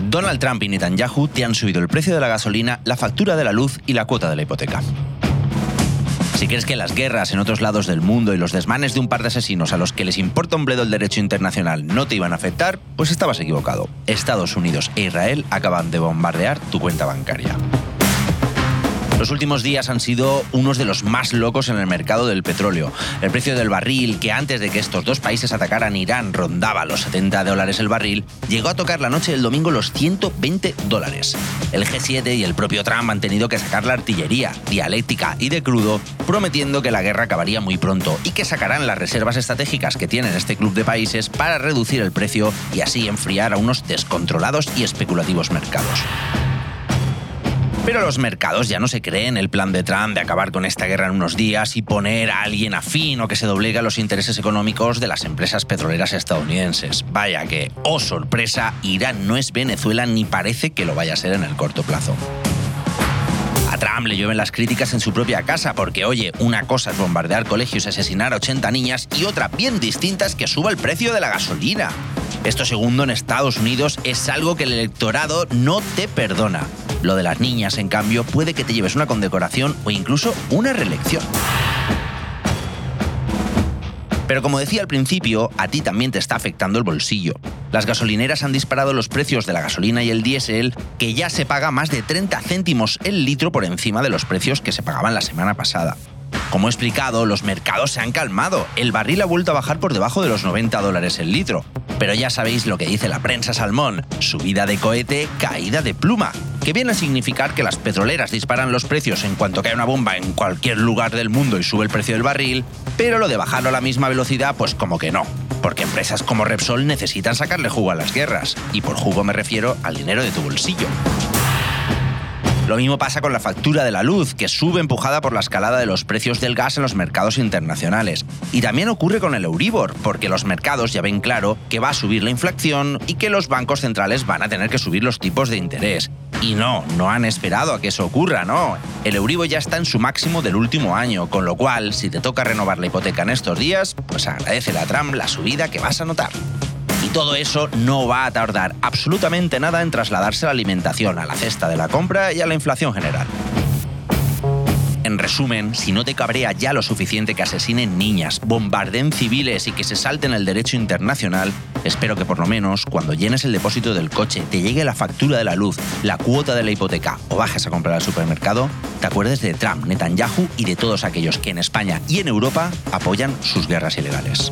Donald Trump y Netanyahu te han subido el precio de la gasolina, la factura de la luz y la cuota de la hipoteca. Si crees que las guerras en otros lados del mundo y los desmanes de un par de asesinos a los que les importa un bledo el derecho internacional no te iban a afectar, pues estabas equivocado. Estados Unidos e Israel acaban de bombardear tu cuenta bancaria. Los últimos días han sido unos de los más locos en el mercado del petróleo. El precio del barril, que antes de que estos dos países atacaran Irán rondaba los $70 el barril, llegó a tocar la noche del domingo los $120. El G7 y el propio Trump han tenido que sacar la artillería, dialéctica y de crudo, prometiendo que la guerra acabaría muy pronto y que sacarán las reservas estratégicas que tienen este club de países para reducir el precio y así enfriar a unos descontrolados y especulativos mercados. Pero los mercados ya no se creen el plan de Trump de acabar con esta guerra en unos días y poner a alguien afín o que se doblegue a los intereses económicos de las empresas petroleras estadounidenses. Vaya que, oh sorpresa, Irán no es Venezuela ni parece que lo vaya a ser en el corto plazo. A Trump le llueven las críticas en su propia casa porque, oye, una cosa es bombardear colegios y asesinar a 80 niñas y otra bien distinta es que suba el precio de la gasolina. Esto segundo en Estados Unidos es algo que el electorado no te perdona. Lo de las niñas, en cambio, puede que te lleves una condecoración o incluso una reelección. Pero como decía al principio, a ti también te está afectando el bolsillo. Las gasolineras han disparado los precios de la gasolina y el diésel, que ya se paga más de 30 céntimos el litro por encima de los precios que se pagaban la semana pasada. Como he explicado, los mercados se han calmado. El barril ha vuelto a bajar por debajo de los $90 el litro. Pero ya sabéis lo que dice la prensa salmón: subida de cohete, caída de pluma. Que viene a significar que las petroleras disparan los precios en cuanto cae una bomba en cualquier lugar del mundo y sube el precio del barril, pero lo de bajarlo a la misma velocidad, pues como que no. Porque empresas como Repsol necesitan sacarle jugo a las guerras. Y por jugo me refiero al dinero de tu bolsillo. Lo mismo pasa con la factura de la luz, que sube empujada por la escalada de los precios del gas en los mercados internacionales. Y también ocurre con el Euribor, porque los mercados ya ven claro que va a subir la inflación y que los bancos centrales van a tener que subir los tipos de interés. Y no han esperado a que eso ocurra, no. El Euribor ya está en su máximo del último año, con lo cual, si te toca renovar la hipoteca en estos días, pues agradécele a Trump la subida que vas a notar. Y todo eso no va a tardar absolutamente nada en trasladarse a la alimentación, a la cesta de la compra y a la inflación general. En resumen, si no te cabrea ya lo suficiente que asesinen niñas, bombardeen civiles y que se salten el derecho internacional, espero que por lo menos cuando llenes el depósito del coche, te llegue la factura de la luz, la cuota de la hipoteca o bajes a comprar al supermercado, te acuerdes de Trump, Netanyahu y de todos aquellos que en España y en Europa apoyan sus guerras ilegales.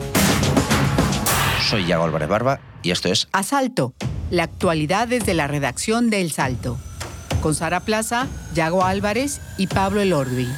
Soy Yago Álvarez Barba y esto es Asalto, la actualidad desde la redacción de El Salto. Con Sara Plaza, Yago Álvarez y Pablo Elorduy.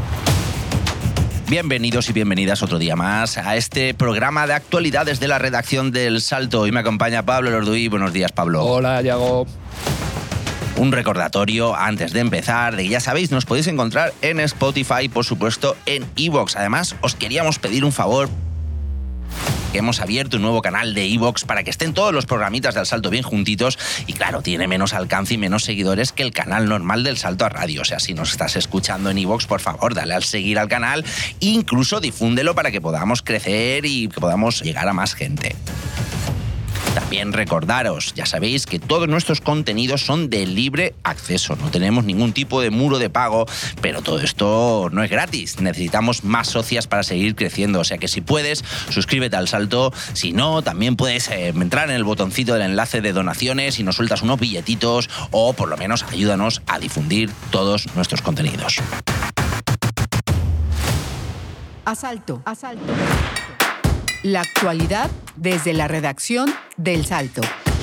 Bienvenidos y bienvenidas otro día más a este programa de actualidades de la redacción de El Salto. Hoy me acompaña Pablo Elorduy. Buenos días, Pablo. Hola, Yago. Un recordatorio antes de empezar, de que ya sabéis, nos podéis encontrar en Spotify, por supuesto, en iVoox. Además, os queríamos pedir un favor, que hemos abierto un nuevo canal de iVoox para que estén todos los programitas del Salto bien juntitos y claro, tiene menos alcance y menos seguidores que el canal normal del Salto a Radio. O sea, si nos estás escuchando en iVoox, por favor, dale al seguir al canal e incluso difúndelo para que podamos crecer y que podamos llegar a más gente. También recordaros, ya sabéis que todos nuestros contenidos son de libre acceso, no tenemos ningún tipo de muro de pago, pero todo esto no es gratis, necesitamos más socias para seguir creciendo, o sea que si puedes, suscríbete al Salto, si no, también puedes entrar en el botoncito del enlace de donaciones y nos sueltas unos billetitos o por lo menos ayúdanos a difundir todos nuestros contenidos. Asalto. La actualidad desde la redacción de El Salto.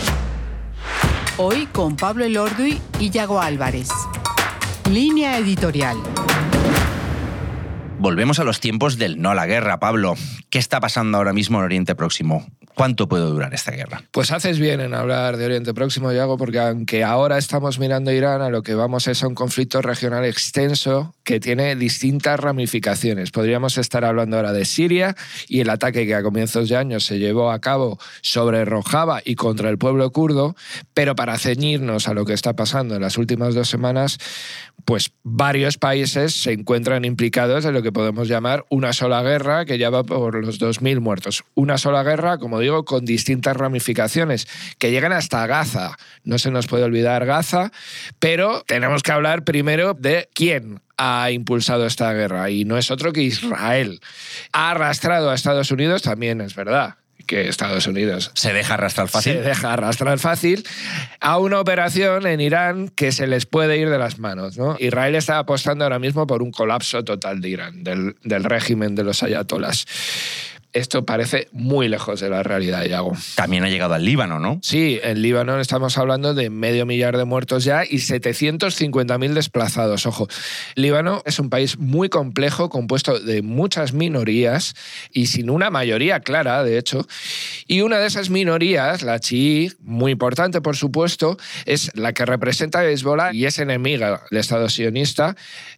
Hoy con Pablo Elorduy y Yago Álvarez. Línea editorial. Volvemos a los tiempos del no a la guerra, Pablo. ¿Qué está pasando ahora mismo en Oriente Próximo? ¿Cuánto puede durar esta guerra? Pues haces bien en hablar de Oriente Próximo, Yago, porque aunque ahora estamos mirando a Irán, a lo que vamos es a un conflicto regional extenso que tiene distintas ramificaciones. Podríamos estar hablando ahora de Siria y el ataque que a comienzos de año se llevó a cabo sobre Rojava y contra el pueblo kurdo, pero para ceñirnos a lo que está pasando en las últimas 2 semanas, pues varios países se encuentran implicados en lo que podemos llamar una sola guerra que ya va por los 2.000 muertos. Una sola guerra, como digo, con distintas ramificaciones que llegan hasta Gaza. No se nos puede olvidar Gaza, pero tenemos que hablar primero de quién ha impulsado esta guerra, y no es otro que Israel. Ha arrastrado a Estados Unidos, también es verdad que Estados Unidos se deja arrastrar fácil a una operación en Irán que se les puede ir de las manos, ¿no? Israel está apostando ahora mismo por un colapso total de Irán, del régimen de los ayatolás. Esto parece muy lejos de la realidad, Iago. También ha llegado al Líbano, ¿no? Sí, en Líbano estamos hablando de 500.000 de muertos ya y 750.000 desplazados. Ojo, Líbano es un país muy complejo, compuesto de muchas minorías y sin una mayoría clara, de hecho. Y una de esas minorías, la chií, muy importante por supuesto, es la que representa a Hezbollah y es enemiga del Estado sionista.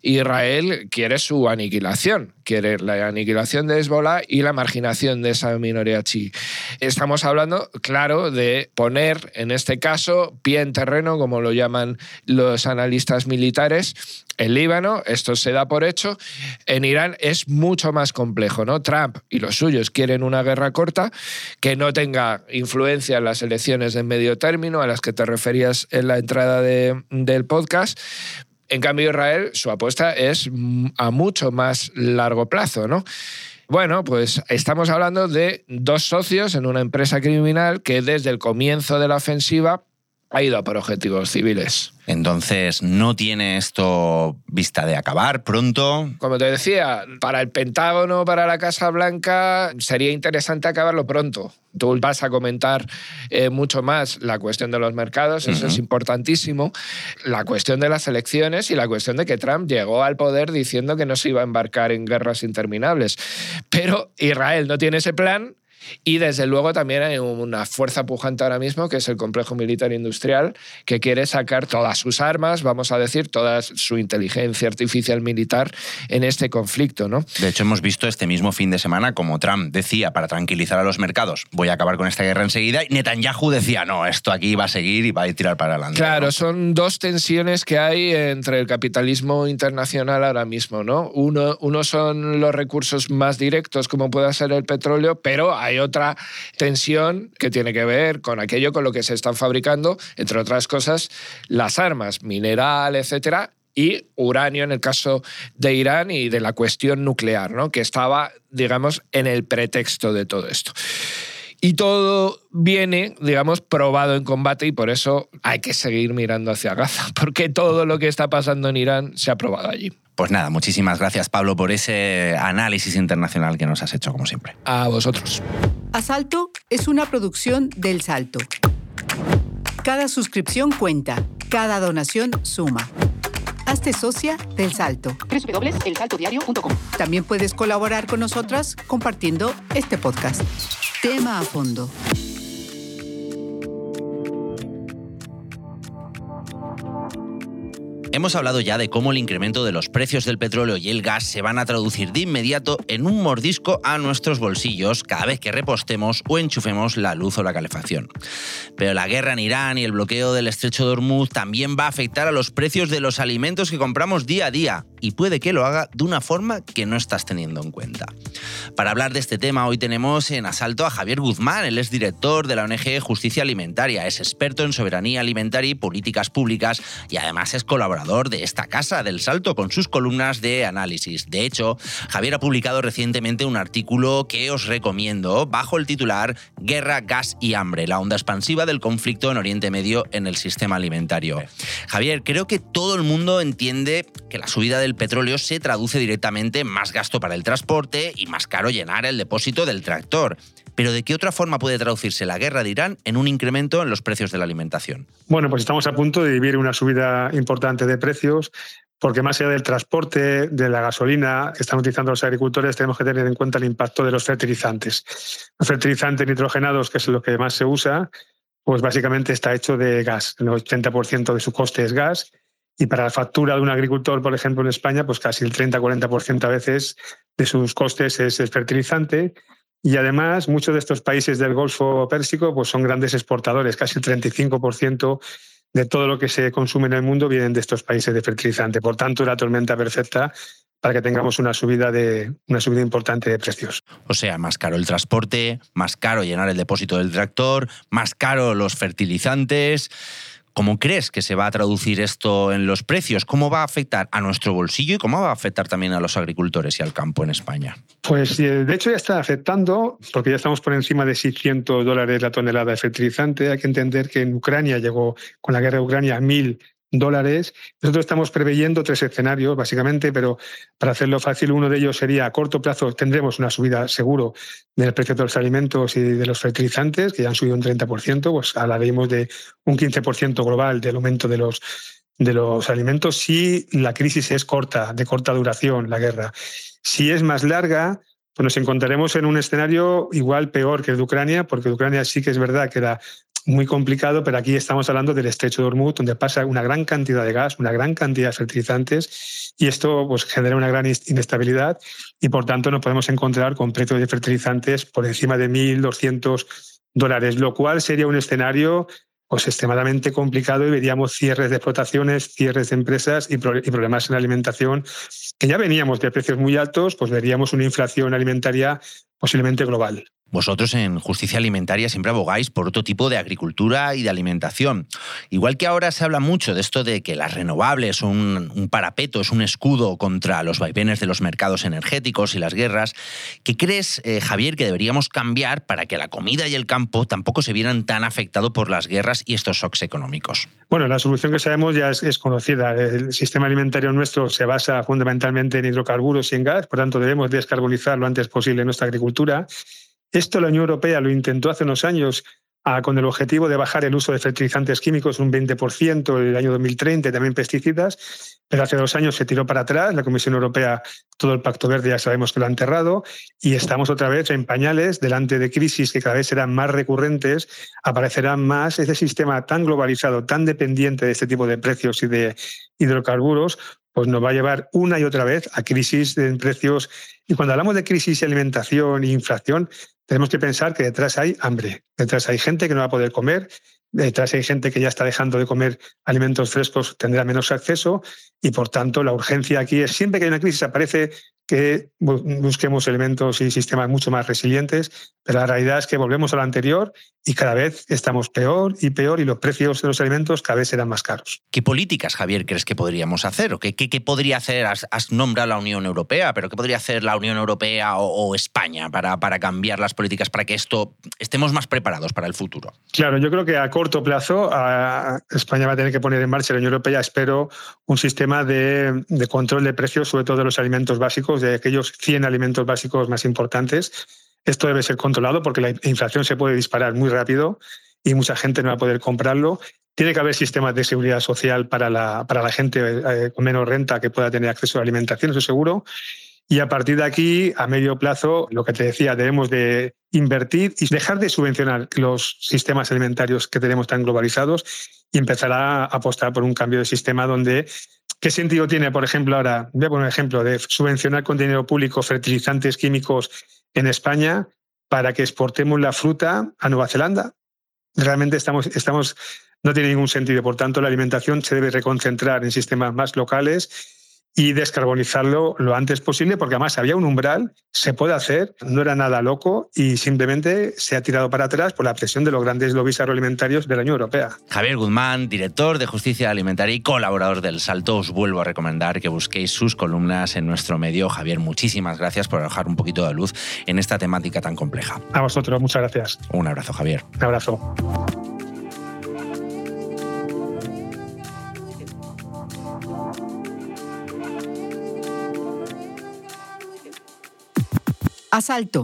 Israel quiere su aniquilación, quiere la aniquilación de Hezbollah y la marginación de esa minoría chií. Estamos hablando, claro, de poner, en este caso, pie en terreno, como lo llaman los analistas militares, en Líbano. Esto se da por hecho. En Irán es mucho más complejo, ¿no? Trump y los suyos quieren una guerra corta que no tenga influencia en las elecciones de medio término a las que te referías en la entrada del podcast. En cambio, Israel, su apuesta es a mucho más largo plazo, ¿no? Bueno, pues estamos hablando de 2 socios en una empresa criminal que desde el comienzo de la ofensiva ha ido a por objetivos civiles. Entonces, ¿no tiene esto vista de acabar pronto? Como te decía, para el Pentágono, para la Casa Blanca, sería interesante acabarlo pronto. Tú vas a comentar mucho más la cuestión de los mercados, eso es importantísimo, la cuestión de las elecciones y la cuestión de que Trump llegó al poder diciendo que no se iba a embarcar en guerras interminables. Pero Israel no tiene ese plan. Y desde luego también hay una fuerza pujante ahora mismo, que es el complejo militar industrial, que quiere sacar todas sus armas, vamos a decir, toda su inteligencia artificial militar en este conflicto, ¿no? De hecho, hemos visto este mismo fin de semana como Trump decía, para tranquilizar a los mercados, voy a acabar con esta guerra enseguida, y Netanyahu decía, no, esto aquí va a seguir y va a tirar para adelante. Claro, ¿no? Son 2 tensiones que hay entre el capitalismo internacional ahora mismo, ¿no? Uno son los recursos más directos, como pueda ser el petróleo, pero hay otra tensión que tiene que ver con aquello con lo que se están fabricando, entre otras cosas, las armas, mineral, etcétera, y uranio en el caso de Irán y de la cuestión nuclear, ¿no? Que estaba, digamos, en el pretexto de todo esto. Y todo viene, digamos, probado en combate, y por eso hay que seguir mirando hacia Gaza, porque todo lo que está pasando en Irán se ha probado allí. Pues nada, muchísimas gracias, Pablo, por ese análisis internacional que nos has hecho, como siempre. A vosotros. Asalto es una producción del Salto. Cada suscripción cuenta, cada donación suma. Hazte socia del Salto. www.elsaltodiario.com. También puedes colaborar con nosotras compartiendo este podcast. Tema a fondo. Hemos hablado ya de cómo el incremento de los precios del petróleo y el gas se van a traducir de inmediato en un mordisco a nuestros bolsillos cada vez que repostemos o enchufemos la luz o la calefacción. Pero la guerra en Irán y el bloqueo del estrecho de Hormuz también va a afectar a los precios de los alimentos que compramos día a día, y puede que lo haga de una forma que no estás teniendo en cuenta. Para hablar de este tema, hoy tenemos en Asalto a Javier Guzmán. Él es director de la ONG Justicia Alimentaria, es experto en soberanía alimentaria y políticas públicas, y además es colaborador de esta casa del Salto con sus columnas de análisis. De hecho, Javier ha publicado recientemente un artículo que os recomiendo bajo el titular Guerra, gas y hambre, la onda expansiva del conflicto en Oriente Medio en el sistema alimentario. Javier, creo que todo el mundo entiende que la subida del petróleo se traduce directamente en más gasto para el transporte y más caro llenar el depósito del tractor. Pero ¿de qué otra forma puede traducirse la guerra de Irán en un incremento en los precios de la alimentación? Bueno, pues estamos a punto de vivir una subida importante de precios, porque más allá del transporte, de la gasolina que están utilizando los agricultores, tenemos que tener en cuenta el impacto de los fertilizantes. Los fertilizantes nitrogenados, que es lo que más se usa, pues básicamente está hecho de gas. El 80% de su coste es gas. Y para la factura de un agricultor, por ejemplo, en España, pues casi el 30-40% a veces de sus costes es el fertilizante. Y además, muchos de estos países del Golfo Pérsico pues son grandes exportadores. Casi el 35% de todo lo que se consume en el mundo vienen de estos países de fertilizante. Por tanto, la tormenta perfecta para que tengamos una subida importante de precios. O sea, más caro el transporte, más caro llenar el depósito del tractor, más caro los fertilizantes. ¿Cómo crees que se va a traducir esto en los precios? ¿Cómo va a afectar a nuestro bolsillo y cómo va a afectar también a los agricultores y al campo en España? Pues de hecho ya está afectando, porque ya estamos por encima de $600 la tonelada de fertilizante. Hay que entender que en Ucrania llegó, con la guerra de Ucrania, a $1.000. Nosotros estamos preveyendo 3 escenarios, básicamente, pero para hacerlo fácil, uno de ellos sería a corto plazo tendremos una subida seguro del precio de los alimentos y de los fertilizantes, que ya han subido un 30%, pues hablaremos de un 15% global del aumento de los alimentos si la crisis es de corta duración, la guerra. Si es más larga, pues nos encontraremos en un escenario igual peor que el de Ucrania, porque de Ucrania sí que es verdad que era muy complicado, pero aquí estamos hablando del estrecho de Hormuz, donde pasa una gran cantidad de gas, una gran cantidad de fertilizantes, y esto pues genera una gran inestabilidad y por tanto nos podemos encontrar con precios de fertilizantes por encima de $1.200, lo cual sería un escenario pues extremadamente complicado y veríamos cierres de explotaciones, cierres de empresas y problemas en la alimentación, que ya veníamos de precios muy altos, pues veríamos una inflación alimentaria posiblemente global. Vosotros en Justicia Alimentaria siempre abogáis por otro tipo de agricultura y de alimentación. Igual que ahora se habla mucho de esto de que las renovables son un parapeto, es un escudo contra los vaivenes de los mercados energéticos y las guerras, ¿qué crees, Javier, que deberíamos cambiar para que la comida y el campo tampoco se vieran tan afectados por las guerras y estos shocks económicos? Bueno, la solución que sabemos ya es conocida. El sistema alimentario nuestro se basa fundamentalmente en hidrocarburos y en gas, por tanto debemos descarbonizar lo antes posible nuestra agricultura. Esto la Unión Europea lo intentó hace unos años con el objetivo de bajar el uso de fertilizantes químicos un 20% en el año 2030 y también pesticidas, pero hace 2 años se tiró para atrás. La Comisión Europea, todo el Pacto Verde ya sabemos que lo ha enterrado y estamos otra vez en pañales delante de crisis que cada vez serán más recurrentes, aparecerán más. Ese sistema tan globalizado, tan dependiente de este tipo de precios y de hidrocarburos, pues nos va a llevar una y otra vez a crisis de precios. Y cuando hablamos de crisis de alimentación e inflación, tenemos que pensar que detrás hay hambre, detrás hay gente que no va a poder comer, detrás hay gente que ya está dejando de comer alimentos frescos, tendrá menos acceso y, por tanto, la urgencia aquí es siempre que hay una crisis aparece que busquemos elementos y sistemas mucho más resilientes, pero la realidad es que volvemos a lo anterior y cada vez estamos peor y los precios de los alimentos cada vez serán más caros. ¿Qué políticas, Javier, crees que podríamos hacer? ¿O qué podría hacer? Has nombrado la Unión Europea, pero ¿qué podría hacer la Unión Europea o España para cambiar las políticas, para que estemos más preparados para el futuro? Claro, yo creo que a corto plazo España va a tener que poner en marcha, la Unión Europea, espero, un sistema de control de precios, sobre todo de los alimentos básicos, de aquellos 100 alimentos básicos más importantes. Esto debe ser controlado porque la inflación se puede disparar muy rápido y mucha gente no va a poder comprarlo. Tiene que haber sistemas de seguridad social para la gente con menos renta que pueda tener acceso a alimentación, eso seguro. Y a partir de aquí, a medio plazo, lo que te decía, debemos de invertir y dejar de subvencionar los sistemas alimentarios que tenemos tan globalizados y empezar a apostar por un cambio de sistema donde... ¿Qué sentido tiene, por ejemplo, ahora, voy a poner un ejemplo, de subvencionar con dinero público fertilizantes químicos en España para que exportemos la fruta a Nueva Zelanda? Realmente no tiene ningún sentido. Por tanto, la alimentación se debe reconcentrar en sistemas más locales y descarbonizarlo lo antes posible, porque además había un umbral, se puede hacer, no era nada loco y simplemente se ha tirado para atrás por la presión de los grandes lobbies agroalimentarios de la Unión Europea. Javier Guzmán, director de Justicia Alimentaria y colaborador del Salto, os vuelvo a recomendar que busquéis sus columnas en nuestro medio. Javier, muchísimas gracias por arrojar un poquito de luz en esta temática tan compleja. A vosotros, muchas gracias. Un abrazo, Javier. Un abrazo. Asalto.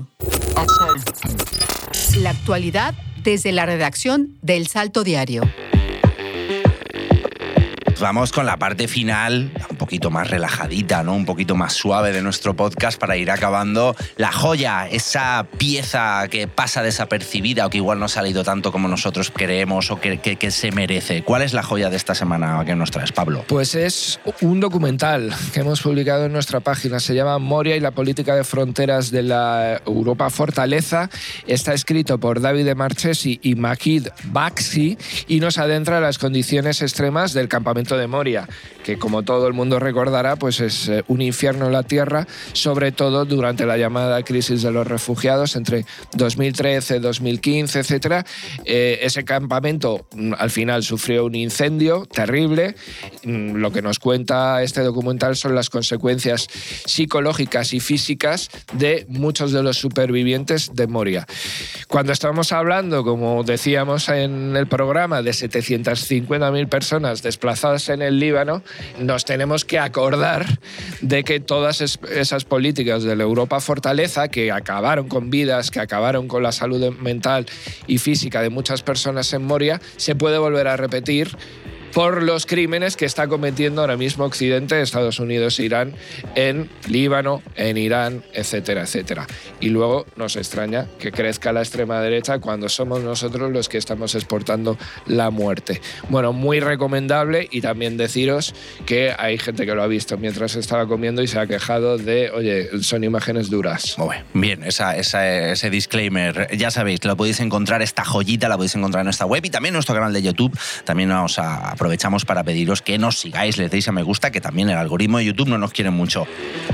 La actualidad desde la redacción del Salto Diario. Vamos con la parte final, un poquito más relajadita, ¿no? Un poquito más suave de nuestro podcast para ir acabando. La joya, esa pieza que pasa desapercibida o que igual no ha salido tanto como nosotros creemos o que se merece. ¿Cuál es la joya de esta semana que nos traes, Pablo? Pues es un documental que hemos publicado en nuestra página. Se llama Moria y la política de fronteras de la Europa Fortaleza. Está escrito por Davide Marchesi y Majid Baxi y nos adentra en las condiciones extremas del campamento de Moria, que como todo el mundo recordará, pues es un infierno en la tierra, sobre todo durante la llamada crisis de los refugiados entre 2013, 2015, etc. Ese campamento al final sufrió un incendio terrible. Lo que nos cuenta este documental son las consecuencias psicológicas y físicas de muchos de los supervivientes de Moria. Cuando estamos hablando, como decíamos en el programa, de 750.000 personas desplazadas en el Líbano, nos tenemos que acordar de que todas esas políticas de la Europa Fortaleza, que acabaron con vidas, que acabaron con la salud mental y física de muchas personas en Moria, se puede volver a repetir por los crímenes que está cometiendo ahora mismo Occidente, Estados Unidos e Irán en Líbano, en Irán, etcétera, etcétera. Y luego nos extraña que crezca la extrema derecha cuando somos nosotros los que estamos exportando la muerte. Bueno, muy recomendable, y también deciros que hay gente que lo ha visto mientras estaba comiendo y se ha quejado de, oye, son imágenes duras. Bueno, bien, ese disclaimer, ya sabéis, lo podéis encontrar, esta joyita la podéis encontrar en nuestra web y también en nuestro canal de YouTube. También os aprovechamos para pediros que nos sigáis, les deis a me gusta, que también el algoritmo de YouTube no nos quiere mucho.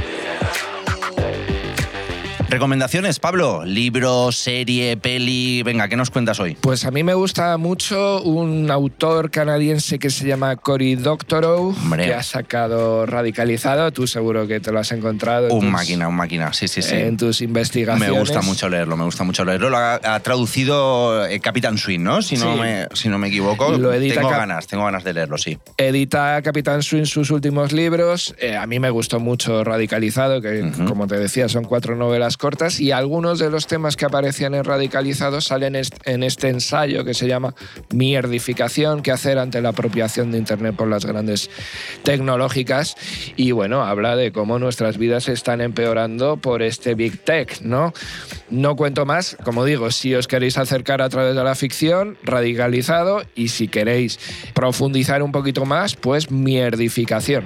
Recomendaciones, Pablo, libro, serie, peli, venga, ¿qué nos cuentas hoy? Pues a mí me gusta mucho un autor canadiense que se llama Cory Doctorow, que ha sacado Radicalizado, tú seguro que te lo has encontrado. Un máquina, sí. En tus investigaciones. Me gusta mucho leerlo. Lo ha traducido Capitán Swing, ¿no? Si no me equivoco. Tengo ganas de leerlo, sí. Edita Capitán Swing sus últimos libros. A mí me gustó mucho Radicalizado, que como te decía, son 4 novelas cortas, y algunos de los temas que aparecían en Radicalizado salen en este ensayo que se llama Mierdificación, qué hacer ante la apropiación de Internet por las grandes tecnológicas. Y bueno, habla de cómo nuestras vidas se están empeorando por este Big Tech, ¿no? No cuento más, como digo, si os queréis acercar a través de la ficción, Radicalizado, y si queréis profundizar un poquito más, pues Mierdificación.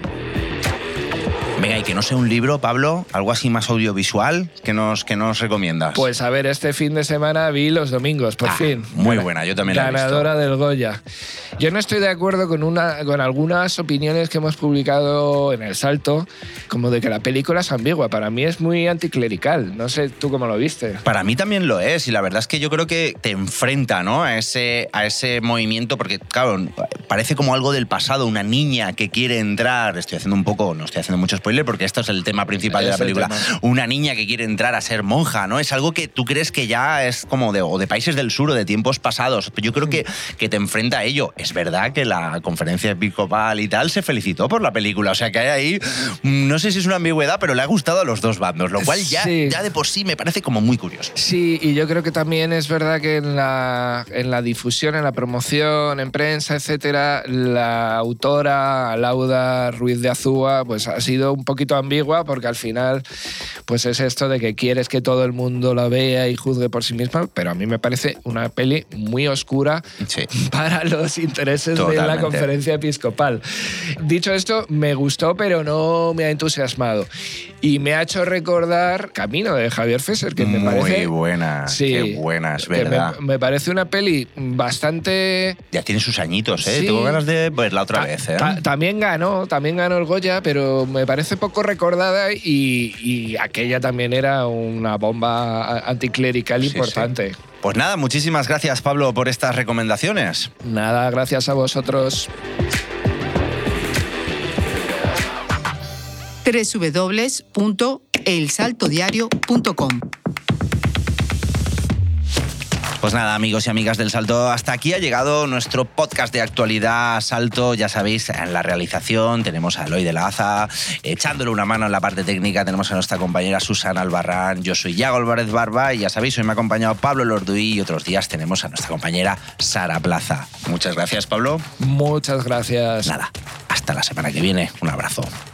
Venga, y que no sea un libro, Pablo, algo así más audiovisual, ¿que nos recomiendas? Pues a ver, este fin de semana vi Los Domingos, por fin. Muy buena, yo también la he visto. Ganadora del Goya. Yo no estoy de acuerdo con algunas opiniones que hemos publicado en El Salto, como de que la película es ambigua. Para mí es muy anticlerical. No sé tú cómo lo viste. Para mí también lo es, y la verdad es que yo creo que te enfrenta, ¿no?, a ese movimiento, porque, claro, parece como algo del pasado, una niña que quiere entrar, no estoy haciendo mucho spoiler porque esto es el tema principal de la película, una niña que quiere entrar a ser monja, ¿no? Es algo que tú crees que ya es como de países del sur o de tiempos pasados, pero yo creo que te enfrenta a ello. Es verdad que la conferencia episcopal y tal se felicitó por la película, o sea que hay ahí, no sé si es una ambigüedad, pero le ha gustado a los dos bandos, lo cual ya de por sí me parece como muy curioso. Sí, y yo creo que también es verdad que en la difusión, en la promoción, en prensa, etcétera, la autora Lauda Ruiz de Azúa pues ha sido un poquito ambigua, porque al final pues es esto de que quieres que todo el mundo la vea y juzgue por sí misma, pero a mí me parece una peli muy oscura para los intereses de la conferencia episcopal. Dicho esto, me gustó, pero no me ha entusiasmado. Y me ha hecho recordar Camino, de Javier Fesser, que me parece... Muy buena, qué buena, es verdad. Me parece una peli bastante... Ya tiene sus añitos, ¿eh? Sí. Tengo ganas de verla otra vez, ¿eh? También ganó el Goya, pero me parece poco recordada, y aquella también era una bomba anticlerical importante. Sí. Pues nada, muchísimas gracias, Pablo, por estas recomendaciones. Nada, gracias a vosotros. www.elsaltodiario.com. Pues nada, amigos y amigas del Salto, hasta aquí ha llegado nuestro podcast de actualidad Salto. Ya sabéis, en la realización tenemos a Eloy de la Aza, echándole una mano en la parte técnica tenemos a nuestra compañera Susana Albarrán, yo soy Iago Álvarez Barba y ya sabéis, hoy me ha acompañado Pablo Lorduy y otros días tenemos a nuestra compañera Sara Plaza. Muchas gracias, Pablo. Muchas gracias. Nada, hasta la semana que viene. Un abrazo.